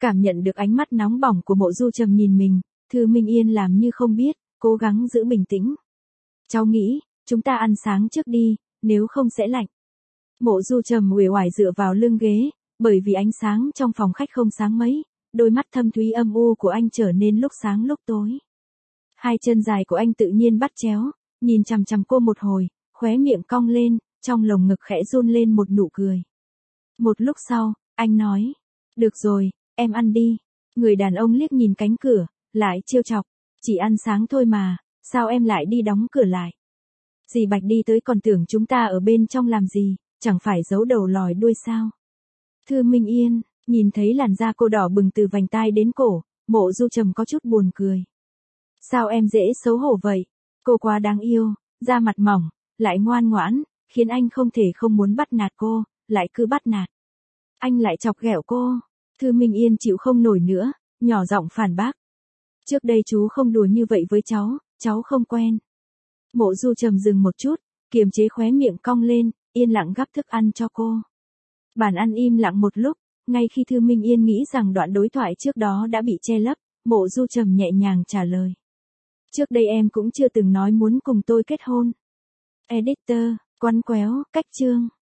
Cảm nhận được ánh mắt nóng bỏng của Mộ Du Trầm nhìn mình, Thư Minh Yên làm như không biết, cố gắng giữ bình tĩnh. Cháu nghĩ, chúng ta ăn sáng trước đi, nếu không sẽ lạnh. Mộ Du Trầm uể oải dựa vào lưng ghế, bởi vì ánh sáng trong phòng khách không sáng mấy, đôi mắt thâm thúy âm u của anh trở nên lúc sáng lúc tối. Hai chân dài của anh tự nhiên bắt chéo, nhìn chằm chằm cô một hồi, khóe miệng cong lên, trong lồng ngực khẽ run lên một nụ cười. Một lúc sau, anh nói, được rồi, em ăn đi. Người đàn ông liếc nhìn cánh cửa, lại trêu chọc, chỉ ăn sáng thôi mà, sao em lại đi đóng cửa lại? Dì Bạch đi tới còn tưởng chúng ta ở bên trong làm gì, chẳng phải giấu đầu lòi đuôi sao? Thư Minh Yên, nhìn thấy làn da cô đỏ bừng từ vành tai đến cổ, Mộ Du Trầm có chút buồn cười. Sao em dễ xấu hổ vậy? Cô quá đáng yêu, da mặt mỏng, lại ngoan ngoãn, khiến anh không thể không muốn bắt nạt cô, lại cứ bắt nạt. Anh lại chọc ghẹo cô. Thư Minh Yên chịu không nổi nữa, nhỏ giọng phản bác. Trước đây chú không đùa như vậy với cháu không quen. Mộ Du Trầm dừng một chút, kiềm chế khóe miệng cong lên, yên lặng gắp thức ăn cho cô. Bàn ăn im lặng một lúc, ngay khi Thư Minh Yên nghĩ rằng đoạn đối thoại trước đó đã bị che lấp, Mộ Du Trầm nhẹ nhàng trả lời. Trước đây em cũng chưa từng nói muốn cùng tôi kết hôn. Editor, quăn quéo, cách chương.